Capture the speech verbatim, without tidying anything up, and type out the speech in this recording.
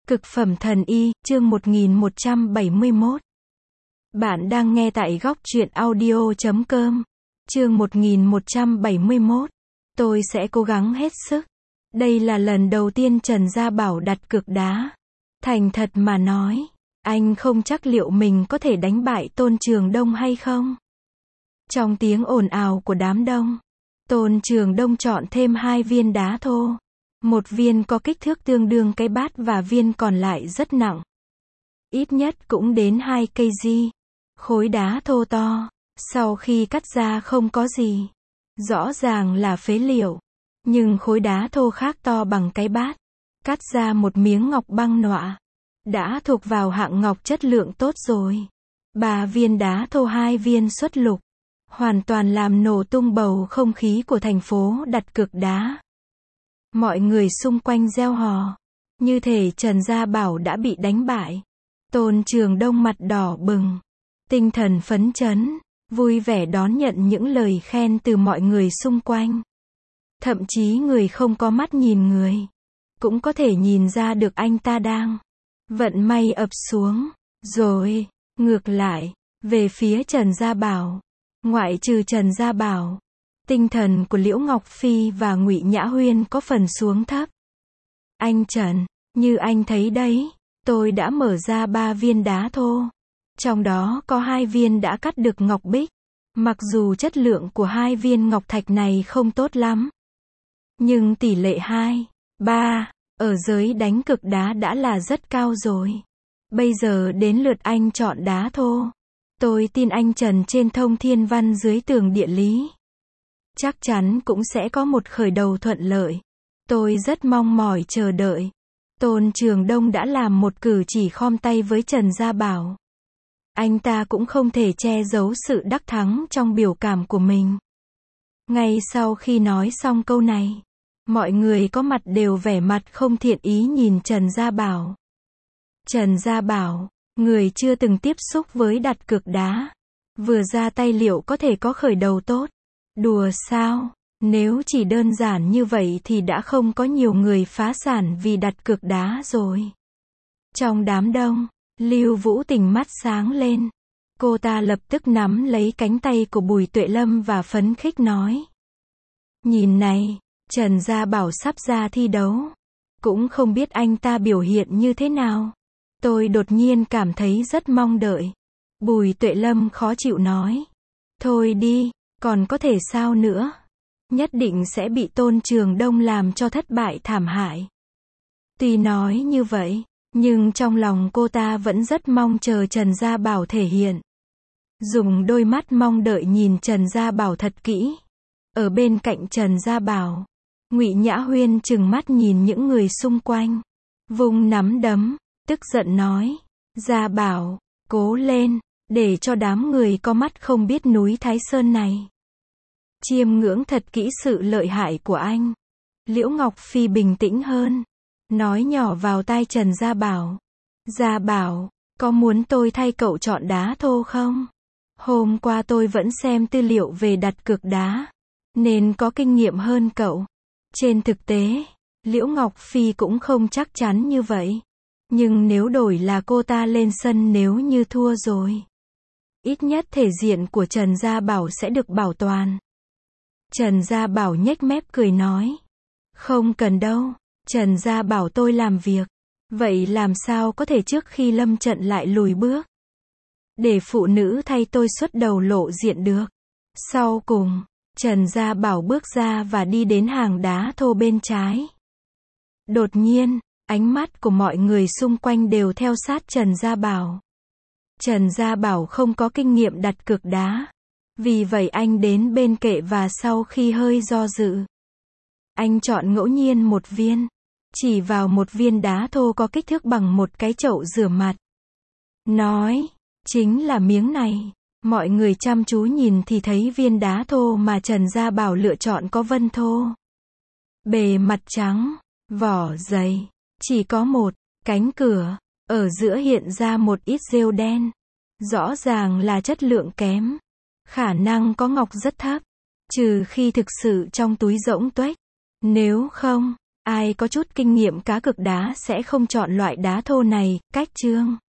Cực phẩm thần y, chương một nghìn một trăm bảy mươi mốt. Bạn đang nghe tại góc truyện audio chấm com. Chương một nghìn một trăm bảy mươi mốt. Tôi sẽ cố gắng hết sức. Đây là lần đầu tiên Trần Gia Bảo đặt cược đá. Thành thật mà nói, anh không chắc liệu mình có thể đánh bại Tôn Trường Đông hay không. Trong tiếng ồn ào của đám đông, Tôn Trường Đông chọn thêm hai viên đá thô. Một viên có kích thước tương đương cái bát và viên còn lại rất nặng. Ít nhất cũng đến hai ki lô gam. Khối đá thô to, sau khi cắt ra không có gì. Rõ ràng là phế liệu. Nhưng khối đá thô khác to bằng cái bát. Cắt ra một miếng ngọc băng nọa. Đã thuộc vào hạng ngọc chất lượng tốt rồi. Ba viên đá thô hai viên xuất lục. Hoàn toàn làm nổ tung bầu không khí của thành phố đặt cược đá. Mọi người xung quanh reo hò. Như thể Trần Gia Bảo đã bị đánh bại. Tôn Trường Đông mặt đỏ bừng. Tinh thần phấn chấn. Vui vẻ đón nhận những lời khen từ mọi người xung quanh. Thậm chí người không có mắt nhìn người. Cũng có thể nhìn ra được anh ta đang vận may ập xuống. Rồi, ngược lại, về phía Trần Gia Bảo. Ngoại trừ Trần Gia Bảo, tinh thần của Liễu Ngọc Phi và Ngụy Nhã Huyên có phần xuống thấp. Anh Trần, như anh thấy đấy, tôi đã mở ra ba viên đá thô. Trong đó có hai viên đã cắt được ngọc bích. Mặc dù chất lượng của hai viên ngọc thạch này không tốt lắm. Nhưng tỷ lệ hai, ba, ở giới đánh cực đá đã là rất cao rồi. Bây giờ đến lượt anh chọn đá thô. Tôi tin anh Trần trên thông thiên văn dưới tường địa lý. Chắc chắn cũng sẽ có một khởi đầu thuận lợi. Tôi rất mong mỏi chờ đợi. Tôn Trường Đông đã làm một cử chỉ khom tay với Trần Gia Bảo. Anh ta cũng không thể che giấu sự đắc thắng trong biểu cảm của mình. Ngay sau khi nói xong câu này, mọi người có mặt đều vẻ mặt không thiện ý nhìn Trần Gia Bảo. Trần Gia Bảo, người chưa từng tiếp xúc với đặt cược đá. Vừa ra tay liệu có thể có khởi đầu tốt? Đùa sao? Nếu chỉ đơn giản như vậy thì đã không có nhiều người phá sản vì đặt cược đá rồi. Trong đám đông, Lưu Vũ Tình mắt sáng lên. Cô ta lập tức nắm lấy cánh tay của Bùi Tuệ Lâm và phấn khích nói. Nhìn này, Trần Gia Bảo sắp ra thi đấu. Cũng không biết anh ta biểu hiện như thế nào. Tôi đột nhiên cảm thấy rất mong đợi. Bùi Tuệ Lâm khó chịu nói. Thôi đi, còn có thể sao nữa? Nhất định sẽ bị Tôn Trường Đông làm cho thất bại thảm hại. Tuy nói như vậy, nhưng trong lòng cô ta vẫn rất mong chờ Trần Gia Bảo thể hiện. Dùng đôi mắt mong đợi nhìn Trần Gia Bảo thật kỹ. Ở bên cạnh Trần Gia Bảo, Ngụy Nhã Huyên trừng mắt nhìn những người xung quanh. Vung nắm đấm, tức giận nói. Gia Bảo, cố lên, để cho đám người có mắt không biết núi Thái Sơn này. Chiêm ngưỡng thật kỹ sự lợi hại của anh. Liễu Ngọc Phi bình tĩnh hơn. Nói nhỏ vào tai Trần Gia Bảo. Gia Bảo, có muốn tôi thay cậu chọn đá thô không? Hôm qua tôi vẫn xem tư liệu về đặt cược đá. Nên có kinh nghiệm hơn cậu. Trên thực tế, Liễu Ngọc Phi cũng không chắc chắn như vậy. Nhưng nếu đổi là cô ta lên sân nếu như thua rồi. Ít nhất thể diện của Trần Gia Bảo sẽ được bảo toàn. Trần Gia Bảo nhếch mép cười nói. Không cần đâu, Trần Gia Bảo tôi làm việc. Vậy làm sao có thể trước khi lâm trận lại lùi bước? Để phụ nữ thay tôi xuất đầu lộ diện được. Sau cùng, Trần Gia Bảo bước ra và đi đến hàng đá thô bên trái. Đột nhiên, ánh mắt của mọi người xung quanh đều theo sát Trần Gia Bảo. Trần Gia Bảo không có kinh nghiệm đặt cược đá. Vì vậy anh đến bên kệ và sau khi hơi do dự, anh chọn ngẫu nhiên một viên. Chỉ vào một viên đá thô có kích thước bằng một cái chậu rửa mặt. Nói, chính là miếng này. Mọi người chăm chú nhìn thì thấy viên đá thô mà Trần Gia Bảo lựa chọn có vân thô. Bề mặt trắng, vỏ dày, chỉ có một cánh cửa, ở giữa hiện ra một ít rêu đen. Rõ ràng là chất lượng kém. Khả năng có ngọc rất thấp. Trừ khi thực sự trong túi rỗng tuếch. Nếu không, Ai có chút kinh nghiệm cá cược đá sẽ không chọn loại đá thô này. Cách chương